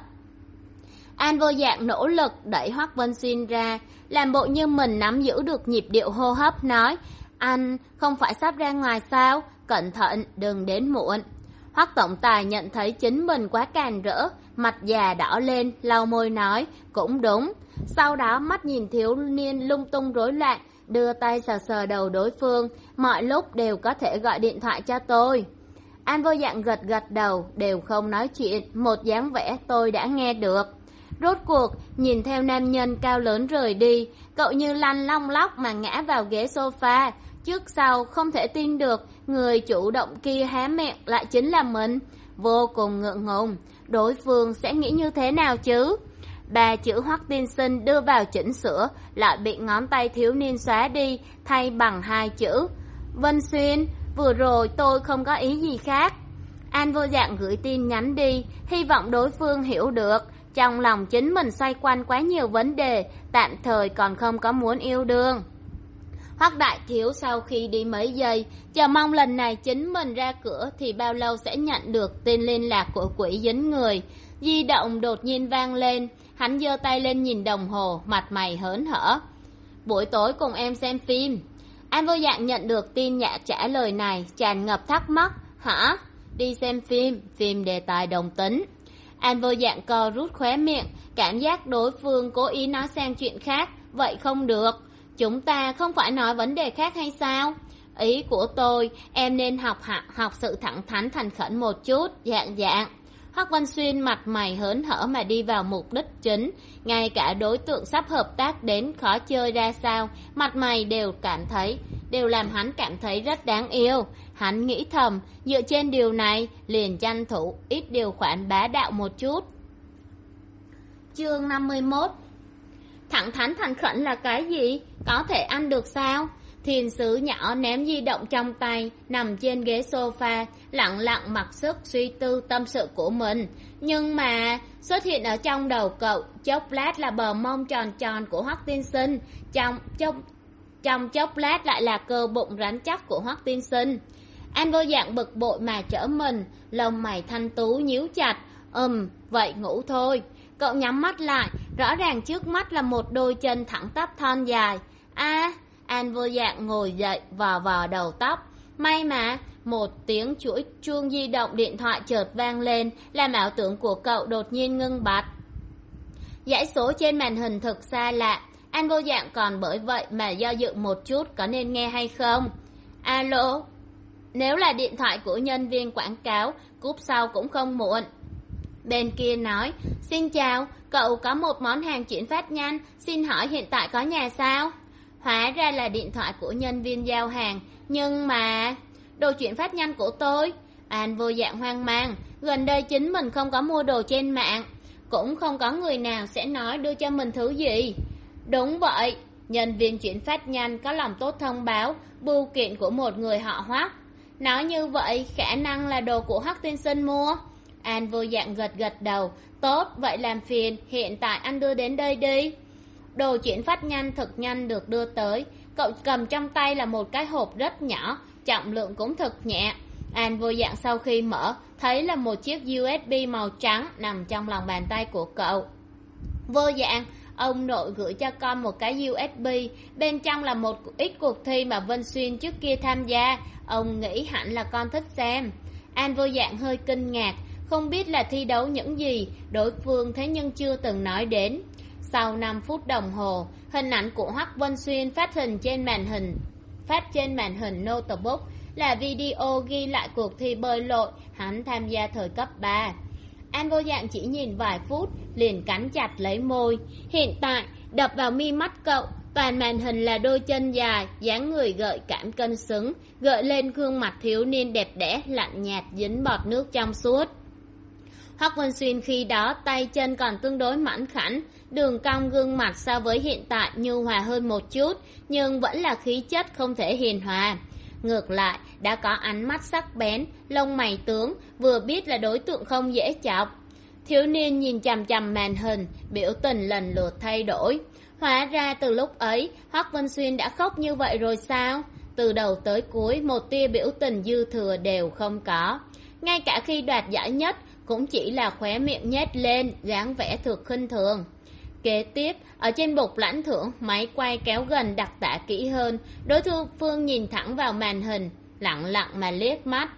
An Vô Dạng nỗ lực đẩy Hoắc Vân Xuyên ra, làm bộ như mình nắm giữ được nhịp điệu hô hấp, nói: anh không phải sắp ra ngoài sao, cẩn thận đừng đến muộn. Hoắc tổng tài nhận thấy chính mình quá càn rỡ, mặt già đỏ lên, lau môi nói: cũng đúng. Sau đó mắt nhìn thiếu niên lung tung rối loạn, đưa tay sờ sờ đầu đối phương: mọi lúc đều có thể gọi điện thoại cho tôi. An Vô Dạng gật gật đầu, đều không nói chuyện, một dáng vẻ tôi đã nghe được. Rốt cuộc, nhìn theo nam nhân cao lớn rời đi, cậu như lăn long lóc mà ngã vào ghế sofa. Trước sau không thể tin được, người chủ động kia há miệng lại chính là mình. Vô cùng ngượng ngùng, đối phương sẽ nghĩ như thế nào chứ? Ba chữ Hoắc tiên sinh đưa vào chỉnh sửa, lại bị ngón tay thiếu niên xóa đi, thay bằng hai chữ Vân Xuyên. Vừa rồi tôi không có ý gì khác. An Vô Dạng gửi tin nhắn đi, hy vọng đối phương hiểu được. Trong lòng chính mình xoay quanh quá nhiều vấn đề, tạm thời còn không có muốn yêu đương. Hoắc đại thiếu sau khi đi mấy giây, chờ mong lần này chính mình ra cửa thì bao lâu sẽ nhận được tin liên lạc của quỷ dính người. Di động đột nhiên vang lên, hắn giơ tay lên nhìn đồng hồ, mặt mày hớn hở. Buổi tối cùng em xem phim. An Vô Dạng nhận được tin nhã trả lời này, tràn ngập thắc mắc. Hả? Đi xem phim, phim đề tài đồng tính. An Vô Dạng co rút khóe miệng, cảm giác đối phương cố ý nói sang chuyện khác. Vậy không được, chúng ta không phải nói vấn đề khác hay sao? Ý của tôi, em nên học học sự thẳng thắn thành khẩn một chút. Dạng dạng. Hoắc Vân Xuyên mặt mày hớn hở mà đi vào mục đích chính, ngay cả đối tượng sắp hợp tác đến khó chơi ra sao, mặt mày đều cảm thấy, đều làm hắn cảm thấy rất đáng yêu. Hắn nghĩ thầm, dựa trên điều này, liền tranh thủ ít điều khoản bá đạo một chút. Chương năm mươi mốt. Thẳng thắn thành khẩn là cái gì? Có thể ăn được sao? Thiên sứ nhỏ ném di động trong tay, nằm trên ghế sofa, lặng lặng mặc sức suy tư tâm sự của mình. Nhưng mà, xuất hiện ở trong đầu cậu, chốc lát là bờ mông tròn tròn của Hoắc tiên sinh, trong, trong, trong chốc lát lại là cơ bụng rắn chắc của Hoắc tiên sinh. An Vô Dạng bực bội mà trở mình, lông mày thanh tú nhíu chặt. Ừm, vậy ngủ thôi. Cậu nhắm mắt lại, rõ ràng trước mắt là một đôi chân thẳng tắp thon dài. A, An Vô Dạng ngồi dậy, vò vò đầu tóc. May mà, một tiếng chuỗi chuông di động điện thoại chợt vang lên, làm ảo tưởng của cậu đột nhiên ngưng bặt. Dãy số trên màn hình thực xa lạ, An Vô Dạng còn bởi vậy mà do dự một chút có nên nghe hay không. Alo, nếu là điện thoại của nhân viên quảng cáo, cúp sau cũng không muộn. Bên kia nói, xin chào, cậu có một món hàng chuyển phát nhanh, xin hỏi hiện tại có nhà sao? Hóa ra là điện thoại của nhân viên giao hàng, nhưng mà... Đồ chuyển phát nhanh của tôi. An Vô Dạng hoang mang, gần đây chính mình không có mua đồ trên mạng, cũng không có người nào sẽ nói đưa cho mình thứ gì. Đúng vậy, nhân viên chuyển phát nhanh có lòng tốt thông báo bưu kiện của một người họ Hoắc. Nói như vậy, khả năng là đồ của Hoắc tiên sinh mua. An Vô Dạng gật gật đầu, tốt, vậy làm phiền, hiện tại anh đưa đến đây đi. Đồ chuyển phát nhanh thật nhanh được đưa tới, cậu cầm trong tay là một cái hộp rất nhỏ, trọng lượng cũng thật nhẹ. An Vô Dạng sau khi mở, thấy là một chiếc u ét bê màu trắng nằm trong lòng bàn tay của cậu. Vô Dạng, ông nội gửi cho con một cái u ét bê, bên trong là một ít cuộc thi mà Vân Xuyên trước kia tham gia, ông nghĩ hẳn là con thích xem. An Vô Dạng hơi kinh ngạc, không biết là thi đấu những gì, đối phương thế nhưng chưa từng nói đến. Sau năm phút đồng hồ, hình ảnh của Hoắc Vân Xuyên phát hình trên màn hình, phát trên màn hình notebook là video ghi lại cuộc thi bơi lội hắn tham gia thời cấp ba. An Vô Dạng chỉ nhìn vài phút liền cắn chặt lấy môi. Hiện tại đập vào mi mắt cậu, toàn màn hình là đôi chân dài, dáng người gợi cảm cân xứng, gợi lên gương mặt thiếu niên đẹp đẽ lạnh nhạt dính bọt nước trong suốt. Hoắc Vân Xuyên khi đó tay chân còn tương đối mảnh khảnh, đường cong gương mặt so với hiện tại nhu hòa hơn một chút, nhưng vẫn là khí chất không thể hiền hòa. Ngược lại, đã có ánh mắt sắc bén, lông mày tướng, vừa biết là đối tượng không dễ chọc. Thiếu niên nhìn chằm chằm màn hình, biểu tình lần lượt thay đổi. Hóa ra từ lúc ấy, Hoắc Vân Xuyên đã khóc như vậy rồi sao? từ đầu tới cuối một tia biểu tình dư thừa đều không có. Ngay cả khi đoạt giải nhất cũng chỉ là khóe miệng nhếch lên, dáng vẻ thực khinh thường. Kế tiếp, ở trên bục lãnh thưởng, máy quay kéo gần đặc tả kỹ hơn, đối phương nhìn thẳng vào màn hình, lặng lặng mà liếc mắt.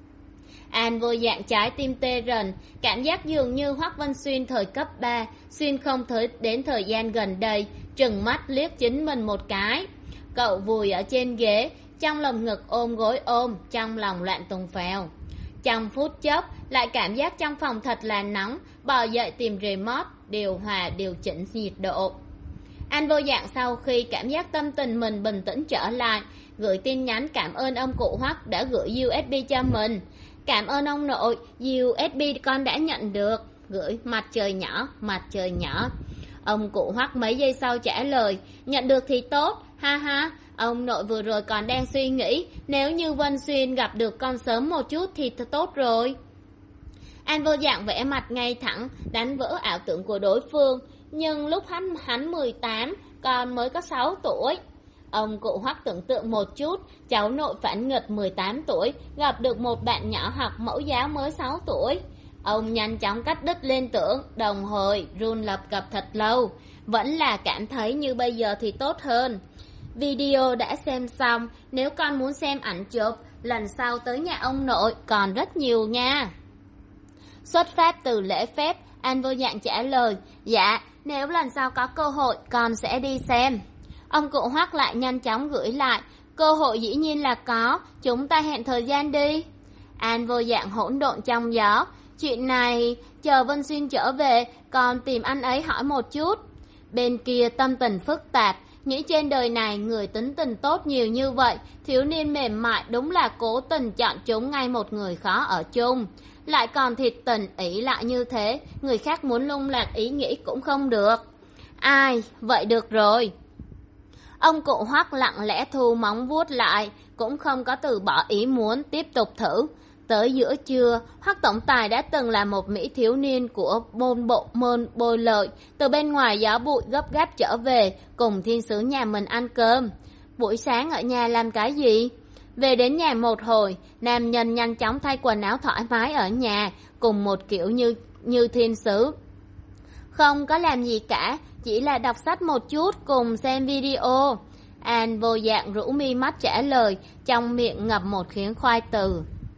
An vô dạng trái tim tê rần, cảm giác dường như Hoắc Vân Xuyên thời cấp ba, xuyên không tới đến thời gian gần đây, trừng mắt liếc chính mình một cái. Cậu vùi ở trên ghế, trong lồng ngực ôm gối ôm, trong lòng loạn tùng phèo. Trong phút chốc, lại cảm giác trong phòng thật là nóng, bò dậy tìm remote, điều hòa điều chỉnh nhiệt độ. An vô dạng sau khi cảm giác tâm tình mình bình tĩnh trở lại, gửi tin nhắn cảm ơn ông cụ Hoắc đã gửi u ét bê cho mình. Cảm ơn ông nội, u ét bê con đã nhận được, gửi mặt trời nhỏ, mặt trời nhỏ. Ông cụ Hoắc mấy giây sau trả lời, nhận được thì tốt, ha ha. Ông nội vừa rồi còn đang suy nghĩ, nếu như Vân Xuyên gặp được con sớm một chút thì tốt rồi. An vô dạng vẽ mặt ngay thẳng, đánh vỡ ảo tưởng của đối phương. Nhưng lúc hắn hắn mười tám, con mới có sáu tuổi. Ông cụ Hoắc tưởng tượng một chút, cháu nội phản nghịch mười tám tuổi, gặp được một bạn nhỏ học mẫu giáo mới sáu tuổi. Ông nhanh chóng cắt đứt liên tưởng, đồng hồi, run lập cập thật lâu. Vẫn là cảm thấy như bây giờ thì tốt hơn. Video đã xem xong, nếu con muốn xem ảnh chụp, lần sau tới nhà ông nội còn rất nhiều nha. Xuất phát từ lễ phép, An vô dạng trả lời, dạ, nếu lần sau có cơ hội con sẽ đi xem. Ông cụ Hoắc lại nhanh chóng gửi lại, cơ hội dĩ nhiên là có, chúng ta hẹn thời gian đi. An vô dạng hỗn độn trong gió, chuyện này chờ Vân Xuyên trở về còn tìm anh ấy hỏi một chút. Bên kia tâm tình phức tạp, nghĩ trên đời này người tính tình tốt nhiều như vậy, thiếu niên mềm mại đúng là cố tình chọn chúng ngay một người khó ở chung. Lại còn thiệt tình ý lại như thế, người khác muốn lung lạc ý nghĩ cũng không được. Ai, vậy được rồi. Ông cụ Hoắc lặng lẽ thu móng vuốt lại, cũng không có từ bỏ ý muốn tiếp tục thử. Tới giữa trưa, Hoắc tổng tài đã từng là một mỹ thiếu niên của môn bộ môn bôi lợi, từ bên ngoài gió bụi gấp gáp trở về, cùng thiên sứ nhà mình ăn cơm. Buổi sáng ở nhà làm cái gì? Về đến nhà một hồi, nam nhân nhanh chóng thay quần áo thoải mái ở nhà, cùng một kiểu như như thiên sứ. Không có làm gì cả, chỉ là đọc sách một chút cùng xem video. An vô dạng rũ mi mắt trả lời, trong miệng ngập một khiếng khoai từ.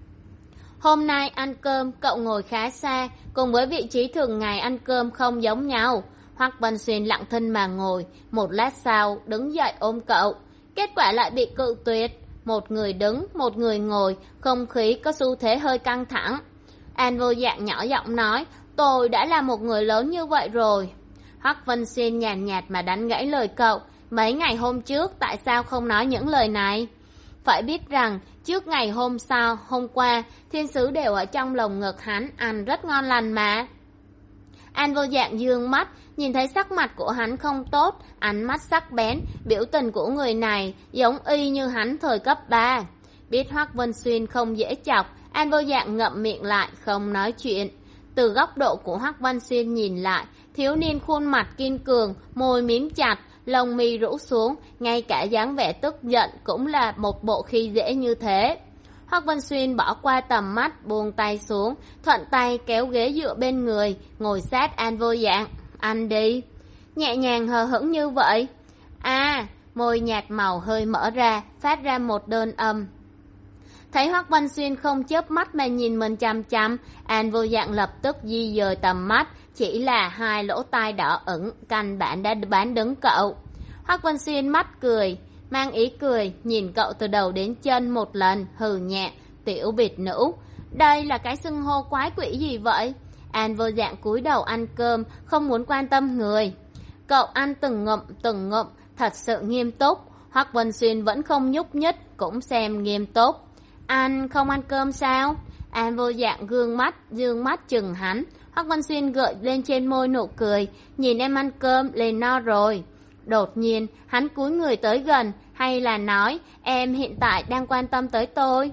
Hôm nay ăn cơm cậu ngồi khá xa, cùng với vị trí thường ngày ăn cơm không giống nhau. Hoắc Vân Xuyên lặng thinh mà ngồi, một lát sau đứng dậy ôm cậu. Kết quả lại bị cự tuyệt, một người đứng, một người ngồi, không khí có xu thế hơi căng thẳng. An vô dạng nhỏ giọng nói, tôi đã là một người lớn như vậy rồi. Hoắc Vân Xuyên nhàn nhạt mà đánh gãy lời cậu, mấy ngày hôm trước tại sao không nói những lời này? Phải biết rằng, trước ngày hôm sau, hôm qua, thiên sứ đều ở trong lồng ngực hắn, ăn rất ngon lành mà. An vô dạng dương mắt, nhìn thấy sắc mặt của hắn không tốt, ánh mắt sắc bén, biểu tình của người này giống y như hắn thời cấp ba. Biết Hoắc Vân Xuyên không dễ chọc, An vô dạng ngậm miệng lại, không nói chuyện. Từ góc độ của Hoắc Vân Xuyên nhìn lại, thiếu niên khuôn mặt kiên cường, môi mím chặt, lông mi rũ xuống, ngay cả dáng vẻ tức giận cũng là một bộ khi dễ như thế. Hoắc Vân Xuyên bỏ qua tầm mắt, buông tay xuống, thuận tay kéo ghế dựa bên người, ngồi sát An vô dạng. Ăn đi. Nhẹ nhàng hờ hững như vậy. À, môi nhạt màu hơi mở ra, phát ra một đơn âm. Thấy Hoắc Vân Xuyên không chớp mắt mà nhìn mình chăm chăm, An vô dạng lập tức di dời tầm mắt, chỉ là hai lỗ tai đỏ ửng, căn bản đã bán đứng cậu. Hoắc Vân Xuyên mắt cười, mang ý cười, nhìn cậu từ đầu đến chân một lần, hừ nhẹ, tiểu biệt nữ. Đây là cái xưng hô quái quỷ gì vậy? An vô dạng cúi đầu ăn cơm, không muốn quan tâm người. Cậu ăn từng ngụm, từng ngụm, thật sự nghiêm túc. Hoắc Vân Xuyên vẫn không nhúc nhích, cũng xem nghiêm túc. Anh không ăn cơm sao? An vô dạng gương mắt, dương mắt chừng hắn. Hoắc Vân Xuyên gợi lên trên môi nụ cười, nhìn em ăn cơm, lên no rồi. Đột nhiên, hắn cúi người tới gần, hay là nói, em hiện tại đang quan tâm tới tôi?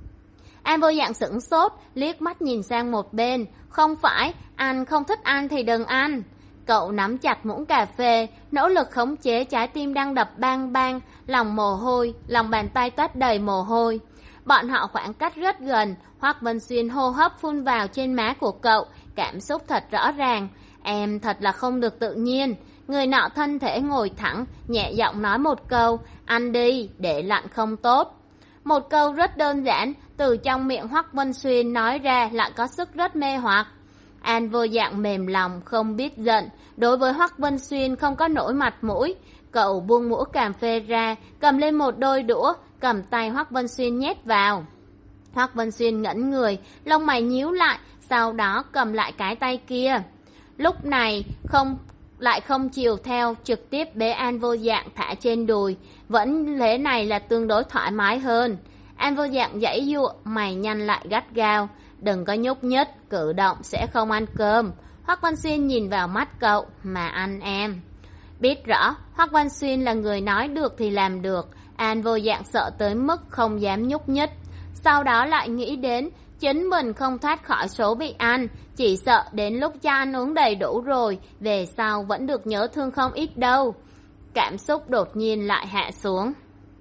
An vô dạng sửng sốt, liếc mắt nhìn sang một bên. Không phải, anh không thích ăn thì đừng ăn. Cậu nắm chặt muỗng cà phê, nỗ lực khống chế trái tim đang đập bang bang, lòng mồ hôi, lòng bàn tay toát đầy mồ hôi. Bọn họ khoảng cách rất gần, Hoắc Vân Xuyên hô hấp phun vào trên má của cậu, cảm xúc thật rõ ràng. Em thật là không được tự nhiên. Người nọ thân thể ngồi thẳng, nhẹ giọng nói một câu, ăn đi, để lạnh không tốt. Một câu rất đơn giản, từ trong miệng Hoắc Vân Xuyên nói ra lại có sức rất mê hoặc. An Vô Dạng mềm lòng, không biết giận. Đối với Hoắc Vân Xuyên không có nổi mặt mũi. Cậu buông muỗng cà phê ra, cầm lên một đôi đũa, cầm tay Hoắc Vân Xuyên nhét vào. Hoắc Vân Xuyên ngẩn người, lông mày nhíu lại, sau đó cầm lại cái tay kia. Lúc này không lại không chiều theo, trực tiếp bế An Vô Dạng thả trên đùi. Vẫn thế này là tương đối thoải mái hơn. An Vô Dạng giãy giụa, mày nhăn lại gắt gao. Đừng có nhúc nhích, cử động sẽ không ăn cơm. Hoắc Văn Xuyên nhìn vào mắt cậu, mà ăn em. Biết rõ, Hoắc Văn Xuyên là người nói được thì làm được. An Vô Dạng sợ tới mức không dám nhúc nhích. Sau đó lại nghĩ đến, chính mình không thoát khỏi số bị ăn. Chỉ sợ đến lúc cho ăn uống đầy đủ rồi, về sau vẫn được nhớ thương không ít đâu. Cảm xúc đột nhiên lại hạ xuống.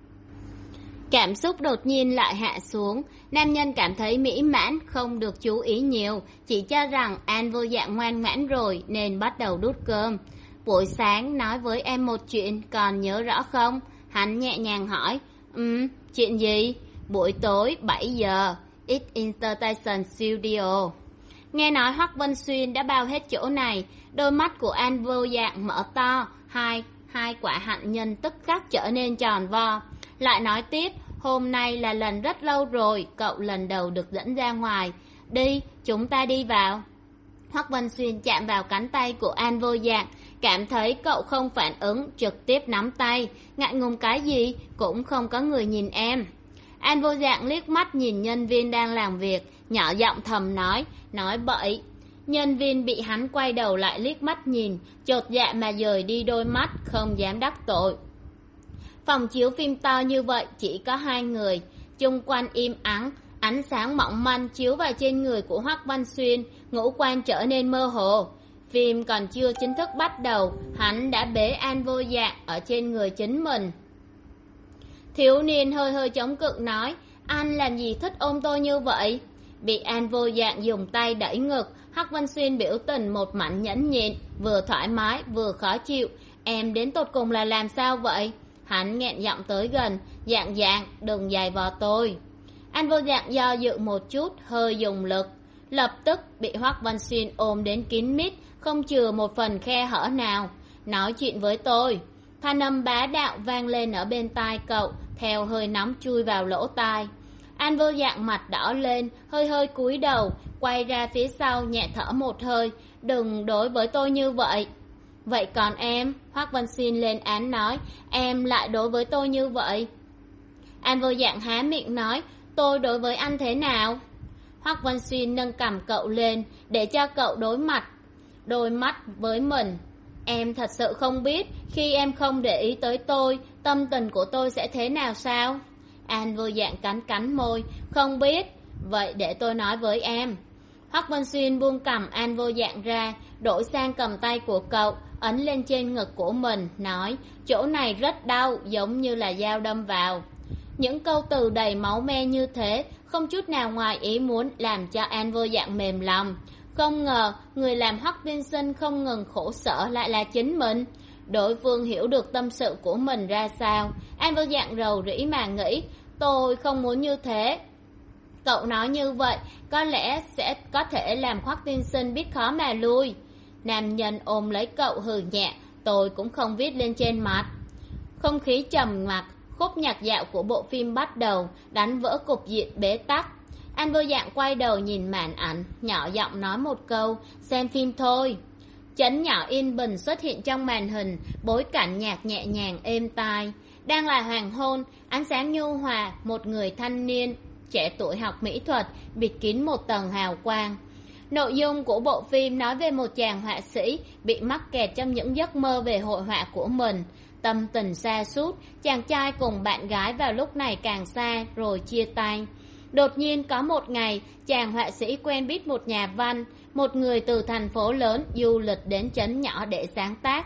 Cảm xúc đột nhiên lại hạ xuống. Nam nhân cảm thấy mỹ mãn, không được chú ý nhiều, chỉ cho rằng An Vô Dạng ngoan ngoãn rồi nên bắt đầu đút cơm. Buổi sáng nói với em một chuyện, còn nhớ rõ không? Hắn nhẹ nhàng hỏi. Ừ, chuyện gì? Buổi tối bảy giờ, X Entertainment Studio. Nghe nói Hoắc Vân Xuyên đã bao hết chỗ này, đôi mắt của An Vô Dạng mở to, hai, hai quả hạnh nhân tức khắc trở nên tròn vo. Lại nói tiếp, hôm nay là lần rất lâu rồi, cậu lần đầu được dẫn ra ngoài. Đi, chúng ta đi vào. Hoắc Vân Xuyên chạm vào cánh tay của An Vô Dạng, cảm thấy cậu không phản ứng, trực tiếp nắm tay. Ngại ngùng cái gì, cũng không có người nhìn em. An Vô Dạng liếc mắt nhìn nhân viên đang làm việc, nhỏ giọng thầm nói, nói bậy. Nhân viên bị hắn quay đầu lại liếc mắt nhìn, chột dạ mà dời đi đôi mắt, không dám đắc tội. Phòng chiếu phim to như vậy chỉ có hai người, chung quanh im ắng, ánh sáng mỏng manh chiếu vào trên người của Hoắc Văn Xuyên, ngũ quan trở nên mơ hồ. Phim còn chưa chính thức bắt đầu, hắn đã bế An Vô Dạng ở trên người chính mình. Thiếu niên hơi hơi chống cự nói, anh làm gì thích ôm tôi như vậy? Bị An Vô Dạng dùng tay đẩy ngực, Hoắc Văn Xuyên biểu tình một mảnh nhẫn nhịn, vừa thoải mái vừa khó chịu. Em đến tột cùng là làm sao vậy? Hắn nghẹn giọng tới gần, Dạng Dạng, đừng giày vò tôi. An Vô Dạng do dự một chút, hơi dùng lực. Lập tức bị Hoắc Văn Xuyên ôm đến kín mít, không chừa một phần khe hở nào. Nói chuyện với tôi. Thanh âm bá đạo vang lên ở bên tai cậu, theo hơi nóng chui vào lỗ tai. An Vô Dạng mặt đỏ lên, hơi hơi cúi đầu, quay ra phía sau nhẹ thở một hơi. Đừng đối với tôi như vậy. Vậy còn em? Hoắc Văn Xuyên lên án nói, em lại đối với tôi như vậy. An Vô Dạng há miệng nói, tôi đối với anh thế nào? Hoắc Văn Xuyên nâng cằm cậu lên, để cho cậu đối mặt, đôi mắt với mình. Em thật sự không biết, khi em không để ý tới tôi, tâm tình của tôi sẽ thế nào sao? An Vô Dạng cắn cắn môi, không biết, vậy để tôi nói với em. Hoắc Văn Xuyên buông cằm An Vô Dạng ra, đổi sang cầm tay của cậu, ấn lên trên ngực của mình, nói, chỗ này rất đau, giống như là dao đâm vào. Những câu từ đầy máu me như thế, không chút nào ngoài ý muốn, làm cho An Vô Dạng mềm lòng. Không ngờ, người làm Hoắc Tiên Sinh không ngừng khổ sở lại là chính mình. Đối phương hiểu được tâm sự của mình ra sao. An Vô Dạng rầu rĩ mà nghĩ, tôi không muốn như thế. Cậu nói như vậy, có lẽ sẽ có thể làm Hoắc Tiên Sinh biết khó mà lui. Nam nhân ôm lấy cậu hừ nhẹ, tôi cũng không viết lên trên mặt. Không khí trầm mặc, khúc nhạc dạo của bộ phim bắt đầu, đánh vỡ cục diện bế tắc. An Vô Dạng quay đầu nhìn màn ảnh, nhỏ giọng nói một câu, xem phim thôi. Chấn nhỏ yên bình xuất hiện trong màn hình, bối cảnh nhạc nhẹ nhàng êm tai. Đang là hoàng hôn, ánh sáng nhu hòa, một người thanh niên, trẻ tuổi học mỹ thuật, bịt kín một tầng hào quang. Nội dung của bộ phim nói về một chàng họa sĩ bị mắc kẹt trong những giấc mơ về hội họa của mình. Tâm tình sa sút, chàng trai cùng bạn gái vào lúc này càng xa rồi chia tay. Đột nhiên có một ngày, chàng họa sĩ quen biết một nhà văn. một người từ thành phố lớn du lịch đến trấn nhỏ để sáng tác.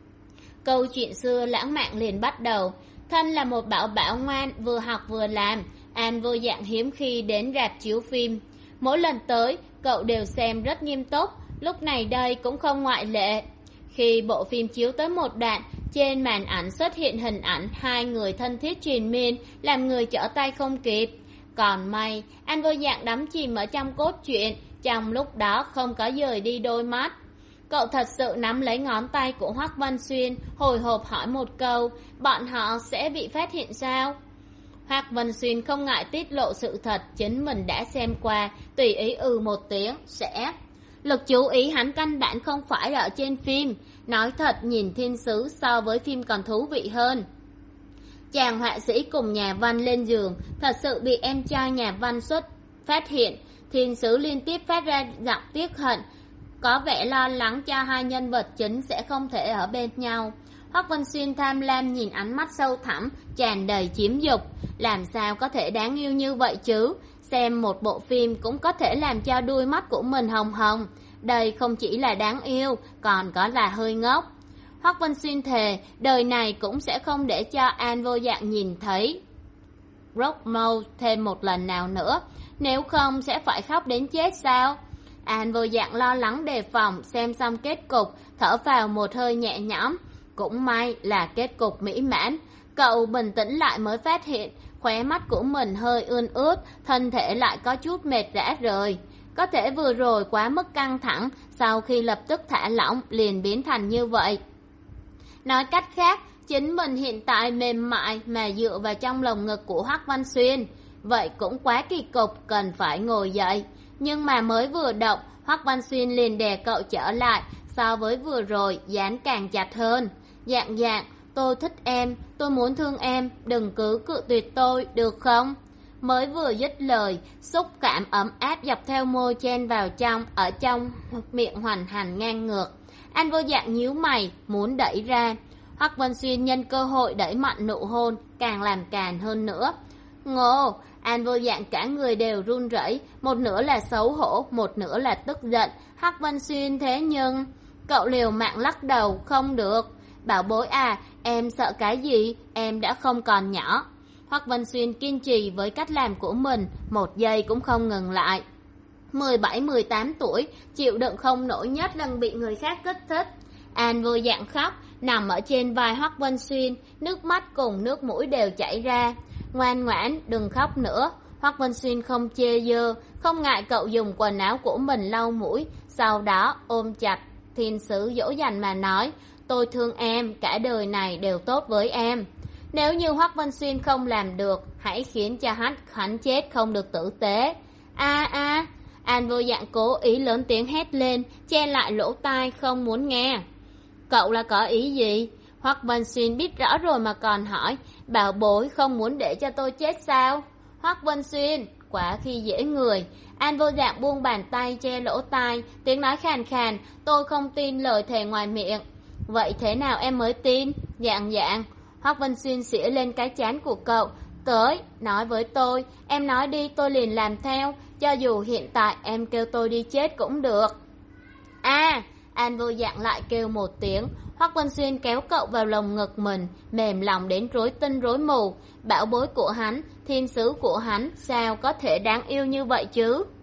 Câu chuyện xưa lãng mạn liền bắt đầu. Thân là một bảo bảo ngoan, vừa học vừa làm, An Vô Dạng hiếm khi đến rạp chiếu phim. Mỗi lần tới, cậu đều xem rất nghiêm túc, lúc này đây cũng không ngoại lệ. Khi bộ phim chiếu tới một đoạn, trên màn ảnh xuất hiện hình ảnh hai người thân thiết triền miên, làm người trở tay không kịp. Còn may, An Vô Dạng đắm chìm ở trong cốt truyện, trong lúc đó không có dời đi đôi mắt. Cậu thật sự nắm lấy ngón tay của Hoắc Văn Xuyên, hồi hộp hỏi một câu, bọn họ sẽ bị phát hiện sao? Hoắc Văn Xuyên không ngại tiết lộ sự thật chính mình đã xem qua, tùy ý ừ một tiếng, sẽ. Lực chú ý hắn căn bản không phải ở trên phim, nói thật nhìn Thiên Sứ so với phim còn thú vị hơn. Chàng họa sĩ cùng nhà văn lên giường, thật sự bị em trai nhà văn xuất phát hiện. Thiên Sứ liên tiếp phát ra giọng tiếc hận, có vẻ lo lắng cho hai nhân vật chính sẽ không thể ở bên nhau. Hoắc Văn Xuyên tham lam nhìn ánh mắt sâu thẳm, tràn đầy chiếm dục. Làm sao có thể đáng yêu như vậy chứ? Xem một bộ phim cũng có thể làm cho đuôi mắt của mình hồng hồng. Đây không chỉ là đáng yêu, còn có là hơi ngốc. Hoắc Văn Xuyên thề, đời này cũng sẽ không để cho An Vô Dạng nhìn thấy Rockmore thêm một lần nào nữa. Nếu không sẽ phải khóc đến chết sao? An Vô Dạng lo lắng đề phòng, xem xong kết cục, thở vào một hơi nhẹ nhõm. Cũng may là kết cục mỹ mãn. Cậu bình tĩnh lại mới phát hiện, khóe mắt của mình hơi ươn ướt, thân thể lại có chút mệt rã rời. Có thể vừa rồi quá mức căng thẳng, sau khi lập tức thả lỏng liền biến thành như vậy. Nói cách khác, chính mình hiện tại mềm mại mà dựa vào trong lồng ngực của Hoắc Văn Xuyên. Vậy cũng quá kỳ cục, cần phải ngồi dậy. Nhưng mà mới vừa động, Hoắc Văn Xuyên liền đè cậu trở lại, so với vừa rồi dán càng chặt hơn. Dạng dạng, tôi thích em, tôi muốn thương em, đừng cứ cự tuyệt tôi, được không? Mới vừa dứt lời, xúc cảm ấm áp dọc theo môi chen vào trong, ở trong miệng hoành hành ngang ngược. An Vô Dạng nhíu mày, muốn đẩy ra. Hoắc Văn Xuyên nhân cơ hội đẩy mạnh nụ hôn, càng làm càn hơn nữa. Ngô, An Vô Dạng cả người đều run rẩy, một nửa là xấu hổ, một nửa là tức giận. Hoắc Văn Xuyên thế nhưng... Cậu liều mạng lắc đầu, không được. Bảo bối à, em sợ cái gì, em đã không còn nhỏ. Hoắc Văn Xuyên kiên trì với cách làm của mình, một giây cũng không ngừng lại. mười bảy mười tám tuổi, chịu đựng không nổi nhất lần bị người khác kích thích. An Vô Dạng khóc, nằm ở trên vai Hoắc Văn Xuyên, nước mắt cùng nước mũi đều chảy ra. Ngoan ngoãn, đừng khóc nữa. Hoắc Văn Xuyên không chê dơ, không ngại cậu dùng quần áo của mình lau mũi, sau đó ôm chặt Thiên Sứ dỗ dành mà nói, tôi thương em, cả đời này đều tốt với em. Nếu như Hoắc Văn Xuyên không làm được, hãy khiến cho hắn hắn chết không được tử tế. A a, An Vô Dạng cố ý lớn tiếng hét lên, che lại lỗ tai không muốn nghe. Cậu là có ý gì? Hoắc Văn Xuyên biết rõ rồi mà còn hỏi, bảo bối không muốn để cho tôi chết sao? Hoắc Văn Xuyên, quả khi dễ người. An Vô Dạng buông bàn tay che lỗ tai, tiếng nói khàn khàn, tôi không tin lời thề ngoài miệng. Vậy thế nào em mới tin? Dạng dạng. Hoắc Văn Xuyên xỉa lên cái trán của cậu, tới, nói với tôi, em nói đi tôi liền làm theo, cho dù hiện tại em kêu tôi đi chết cũng được. A, An Vô Dạng lại kêu một tiếng. Hoắc Văn Xuyên kéo cậu vào lồng ngực mình, mềm lòng đến rối tinh rối mù. Bảo bối của hắn, Thiên Sứ của hắn, sao có thể đáng yêu như vậy chứ?